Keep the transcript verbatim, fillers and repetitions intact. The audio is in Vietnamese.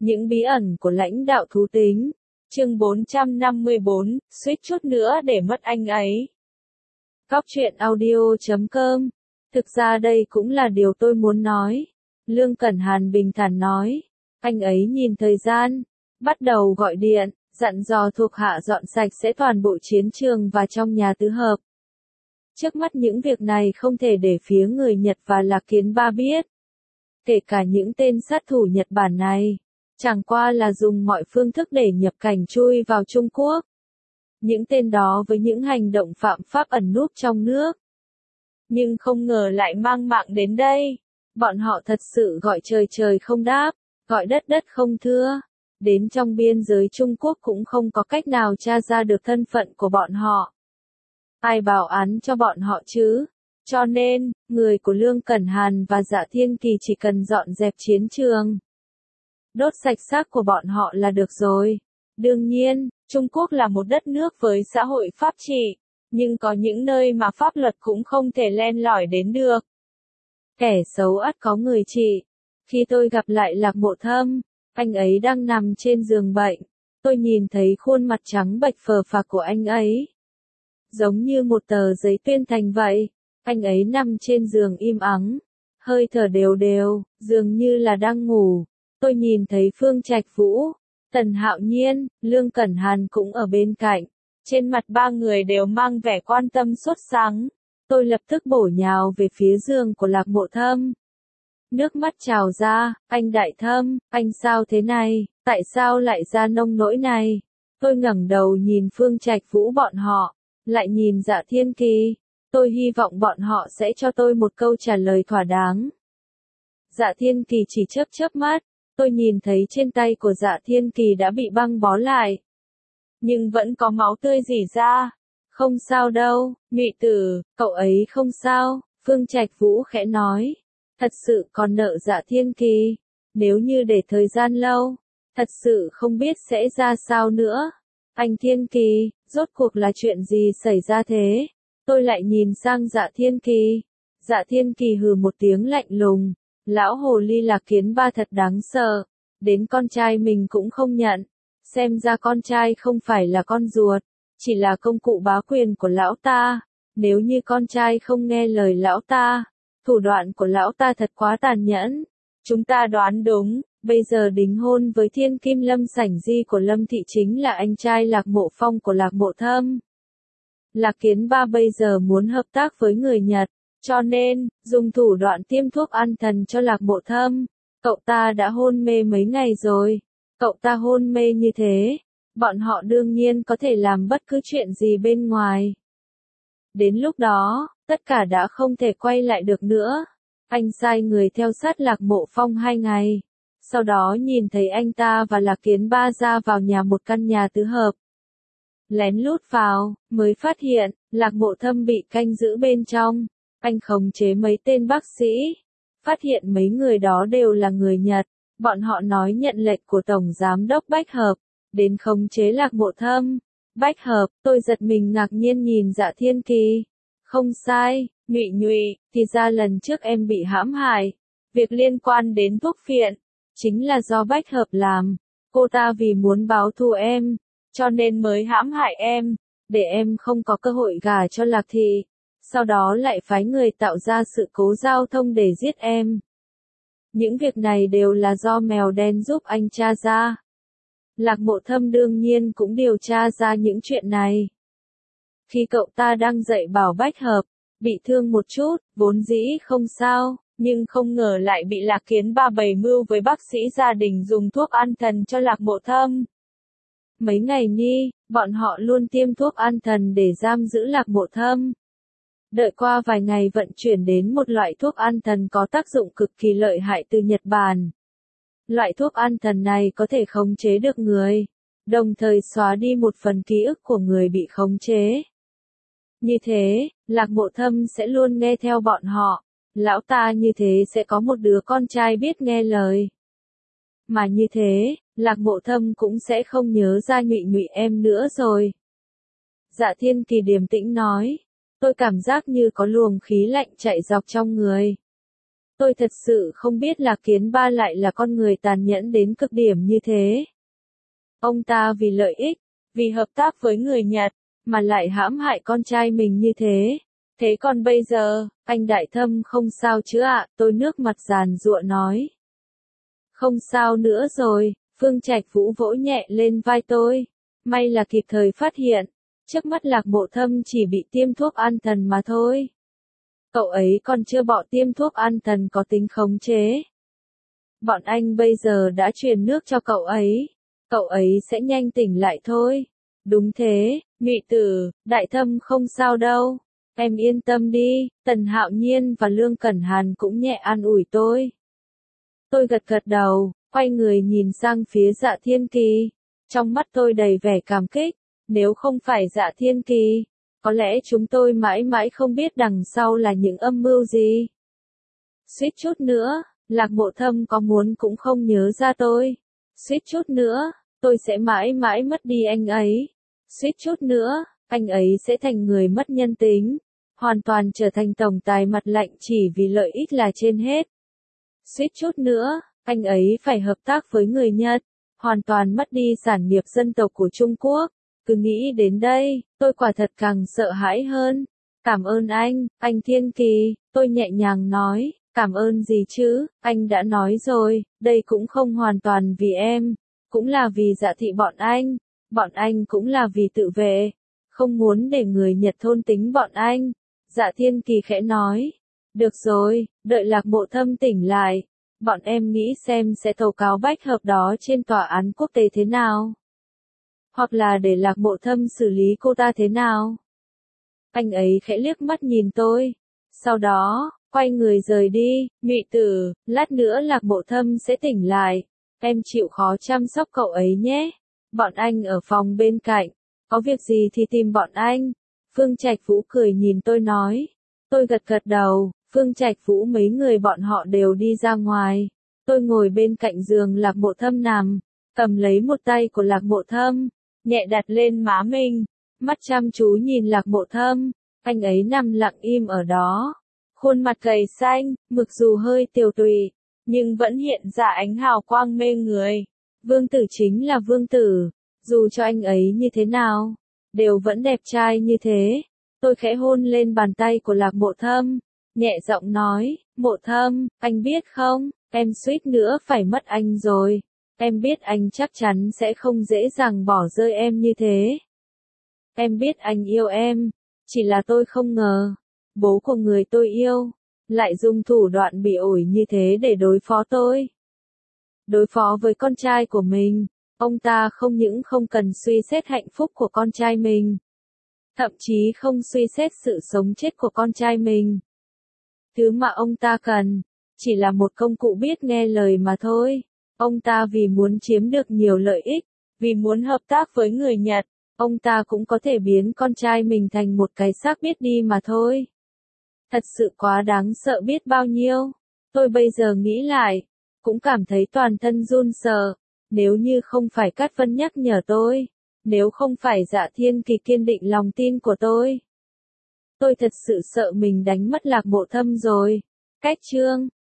Những bí ẩn của lãnh đạo thú tính. Chương bốn trăm năm mươi bốn, suýt chút nữa để mất anh ấy. Góc truyện audio chấm com. Thực ra đây cũng là điều tôi muốn nói. Lương Cẩn Hàn bình thản nói. Anh ấy nhìn thời gian, bắt đầu gọi điện, dặn dò thuộc hạ dọn sạch sẽ toàn bộ chiến trường và trong nhà tứ hợp. Trước mắt những việc này không thể để phía người Nhật và Lạc Kiến Ba biết. Kể cả những tên sát thủ Nhật Bản này, chẳng qua là dùng mọi phương thức để nhập cảnh chui vào Trung Quốc. Những tên đó với những hành động phạm pháp ẩn núp trong nước. Nhưng không ngờ lại mang mạng đến đây. Bọn họ thật sự gọi trời trời không đáp, gọi đất đất không thưa. Đến trong biên giới Trung Quốc cũng không có cách nào tra ra được thân phận của bọn họ. Ai bảo án cho bọn họ chứ? Cho nên, người của Lương Cẩn Hàn và Dạ Thiên Kỳ chỉ cần dọn dẹp chiến trường. Đốt sạch xác của bọn họ là được rồi. Đương nhiên, Trung Quốc là một đất nước với xã hội pháp trị, nhưng có những nơi mà pháp luật cũng không thể len lỏi đến được. Kẻ xấu ắt có người trị. Khi tôi gặp lại Lạc Mộ Thâm, anh ấy đang nằm trên giường bệnh. Tôi nhìn thấy khuôn mặt trắng bệch phờ phạc của anh ấy. Giống như một tờ giấy tuyên thành vậy. Anh ấy nằm trên giường im ắng, hơi thở đều đều, dường như là đang ngủ. Tôi nhìn thấy Phương Trạch Vũ, Tần Hạo Nhiên, Lương Cẩn Hàn cũng ở bên cạnh. Trên mặt ba người đều mang vẻ quan tâm sốt sắng. Tôi lập tức bổ nhào về phía giường của Lạc Mộ Thâm. Nước mắt trào ra, anh Đại Thâm, anh sao thế này, tại sao lại ra nông nỗi này? Tôi ngẩng đầu nhìn Phương Trạch Vũ bọn họ, lại nhìn Dạ Thiên Kỳ. Tôi hy vọng bọn họ sẽ cho tôi một câu trả lời thỏa đáng. Dạ Thiên Kỳ chỉ chớp chớp mắt, tôi nhìn thấy trên tay của Dạ Thiên Kỳ đã bị băng bó lại. Nhưng vẫn có máu tươi rỉ ra. Không sao đâu, Nhụy Tử, cậu ấy không sao, Phương Trạch Vũ khẽ nói. Thật sự còn nợ Dạ Thiên Kỳ. Nếu như để thời gian lâu, thật sự không biết sẽ ra sao nữa. Anh Thiên Kỳ, rốt cuộc là chuyện gì xảy ra thế? Tôi lại nhìn sang Dạ Thiên Kỳ. Dạ Thiên Kỳ hừ một tiếng lạnh lùng. Lão hồ ly Lạc Kiến Ba thật đáng sợ. Đến con trai mình cũng không nhận. Xem ra con trai không phải là con ruột. Chỉ là công cụ bá quyền của lão ta. Nếu như con trai không nghe lời lão ta. Thủ đoạn của lão ta thật quá tàn nhẫn. Chúng ta đoán đúng. Bây giờ đính hôn với Thiên Kim Lâm Sảnh Di của Lâm Thị chính là anh trai Lạc Mộ Phong của Lạc Mộ Thâm. Lạc Kiến Ba bây giờ muốn hợp tác với người Nhật, cho nên, dùng thủ đoạn tiêm thuốc an thần cho Lạc Mộ Thâm. Cậu ta đã hôn mê mấy ngày rồi. Cậu ta hôn mê như thế, bọn họ đương nhiên có thể làm bất cứ chuyện gì bên ngoài. Đến lúc đó, tất cả đã không thể quay lại được nữa. Anh sai người theo sát Lạc Mộ Phong hai ngày. Sau đó nhìn thấy anh ta và Lạc Kiến Ba ra vào nhà một căn nhà tứ hợp. Lén lút vào, mới phát hiện, Lạc Mộ Thâm bị canh giữ bên trong. Anh khống chế mấy tên bác sĩ. Phát hiện mấy người đó đều là người Nhật. Bọn họ nói nhận lệnh của Tổng Giám đốc Bách Hợp. Đến khống chế Lạc Mộ Thâm. Bách Hợp, tôi giật mình ngạc nhiên nhìn Dạ Thiên Kỳ. Không sai, Nhụy Nhụy, thì ra lần trước em bị hãm hại. Việc liên quan đến thuốc phiện, chính là do Bách Hợp làm. Cô ta vì muốn báo thù em, cho nên mới hãm hại em, để em không có cơ hội gả cho Lạc Thị. Sau đó lại phái người tạo ra sự cố giao thông để giết em. Những việc này đều là do mèo đen giúp anh tra ra. Lạc Mộ Thâm đương nhiên cũng điều tra ra những chuyện này. Khi cậu ta đang dạy bảo Bách Hợp, bị thương một chút, vốn dĩ không sao, nhưng không ngờ lại bị Lạc Kiến Ba bày mưu với bác sĩ gia đình dùng thuốc an thần cho Lạc Mộ Thâm. Mấy ngày ni, bọn họ luôn tiêm thuốc an thần để giam giữ Lạc Mộ Thâm. Đợi qua vài ngày vận chuyển đến một loại thuốc an thần có tác dụng cực kỳ lợi hại từ Nhật Bản. Loại thuốc an thần này có thể khống chế được người, đồng thời xóa đi một phần ký ức của người bị khống chế. Như thế, Lạc Mộ Thâm sẽ luôn nghe theo bọn họ. Lão ta như thế sẽ có một đứa con trai biết nghe lời. Mà như thế, Lạc Mộ Thâm cũng sẽ không nhớ ra Nhụy Nhụy em nữa rồi. Dạ Thiên Kỳ điềm tĩnh nói. Tôi cảm giác như có luồng khí lạnh chạy dọc trong người. Tôi thật sự không biết Lạc Kiến Ba lại là con người tàn nhẫn đến cực điểm như thế. Ông ta vì lợi ích, vì hợp tác với người Nhật, mà lại hãm hại con trai mình như thế. Thế còn bây giờ, anh Đại Thâm không sao chứ ạ, tôi nước mặt giàn giụa nói. Không sao nữa rồi, Phương Trạch Vũ vỗ nhẹ lên vai tôi. May là kịp thời phát hiện, trước mắt Lạc Mộ Thâm chỉ bị tiêm thuốc an thần mà thôi. Cậu ấy còn chưa bỏ tiêm thuốc an thần có tính khống chế. Bọn anh bây giờ đã truyền nước cho cậu ấy. Cậu ấy sẽ nhanh tỉnh lại thôi. Đúng thế, Ngụy Tử, Đại Thâm không sao đâu. Em yên tâm đi, Tần Hạo Nhiên và Lương Cẩn Hàn cũng nhẹ an ủi tôi. Tôi gật gật đầu, quay người nhìn sang phía Dạ Thiên Kỳ. Trong mắt tôi đầy vẻ cảm kích, nếu không phải Dạ Thiên Kỳ, có lẽ chúng tôi mãi mãi không biết đằng sau là những âm mưu gì. Suýt chút nữa, Lạc Mộ Thâm có muốn cũng không nhớ ra tôi. Suýt chút nữa, tôi sẽ mãi mãi mất đi anh ấy. Suýt chút nữa, anh ấy sẽ thành người mất nhân tính, hoàn toàn trở thành tổng tài mặt lạnh chỉ vì lợi ích là trên hết. Suýt chút nữa, anh ấy phải hợp tác với người Nhật, hoàn toàn mất đi sản nghiệp dân tộc của Trung Quốc. Cứ nghĩ đến đây, tôi quả thật càng sợ hãi hơn. Cảm ơn anh, anh Thiên Kỳ, tôi nhẹ nhàng nói, cảm ơn gì chứ, anh đã nói rồi, đây cũng không hoàn toàn vì em, cũng là vì Dạ thị bọn anh, bọn anh cũng là vì tự vệ, không muốn để người Nhật thôn tính bọn anh. Dạ Thiên Kỳ khẽ nói, được rồi, đợi Lạc Mộ Thâm tỉnh lại, bọn em nghĩ xem sẽ tố cáo bách hợp đó trên tòa án quốc tế thế nào. Hoặc là để Lạc Mộ Thâm xử lý cô ta thế nào. Anh ấy khẽ liếc mắt nhìn tôi. Sau đó, quay người rời đi. Ngụy Tử, lát nữa Lạc Mộ Thâm sẽ tỉnh lại. Em chịu khó chăm sóc cậu ấy nhé. Bọn anh ở phòng bên cạnh. Có việc gì thì tìm bọn anh. Phương Trạch Vũ cười nhìn tôi nói. Tôi gật gật đầu. Phương Trạch Vũ mấy người bọn họ đều đi ra ngoài. Tôi ngồi bên cạnh giường Lạc Mộ Thâm nằm. Cầm lấy một tay của Lạc Mộ Thâm, nhẹ đặt lên má mình, mắt chăm chú nhìn Lạc Mộ Thâm, anh ấy nằm lặng im ở đó, khuôn mặt gầy xanh, mặc dù hơi tiều tụy, nhưng vẫn hiện ra ánh hào quang mê người. Vương Tử chính là Vương Tử, dù cho anh ấy như thế nào, đều vẫn đẹp trai như thế. Tôi khẽ hôn lên bàn tay của Lạc Mộ Thâm, nhẹ giọng nói, Mộ Thâm, anh biết không, em suýt nữa phải mất anh rồi. Em biết anh chắc chắn sẽ không dễ dàng bỏ rơi em như thế. Em biết anh yêu em, chỉ là tôi không ngờ, bố của người tôi yêu, lại dùng thủ đoạn bị ổi như thế để đối phó tôi. Đối phó với con trai của mình, ông ta không những không cần suy xét hạnh phúc của con trai mình, thậm chí không suy xét sự sống chết của con trai mình. Thứ mà ông ta cần, chỉ là một công cụ biết nghe lời mà thôi. Ông ta vì muốn chiếm được nhiều lợi ích, vì muốn hợp tác với người Nhật, ông ta cũng có thể biến con trai mình thành một cái xác biết đi mà thôi. Thật sự quá đáng sợ biết bao nhiêu. Tôi bây giờ nghĩ lại, cũng cảm thấy toàn thân run sợ. Nếu như không phải Cát Vân nhắc nhở tôi, nếu không phải Dạ Thiên Kỳ kiên định lòng tin của tôi, tôi thật sự sợ mình đánh mất Lạc Mộ Thâm rồi. Cách chương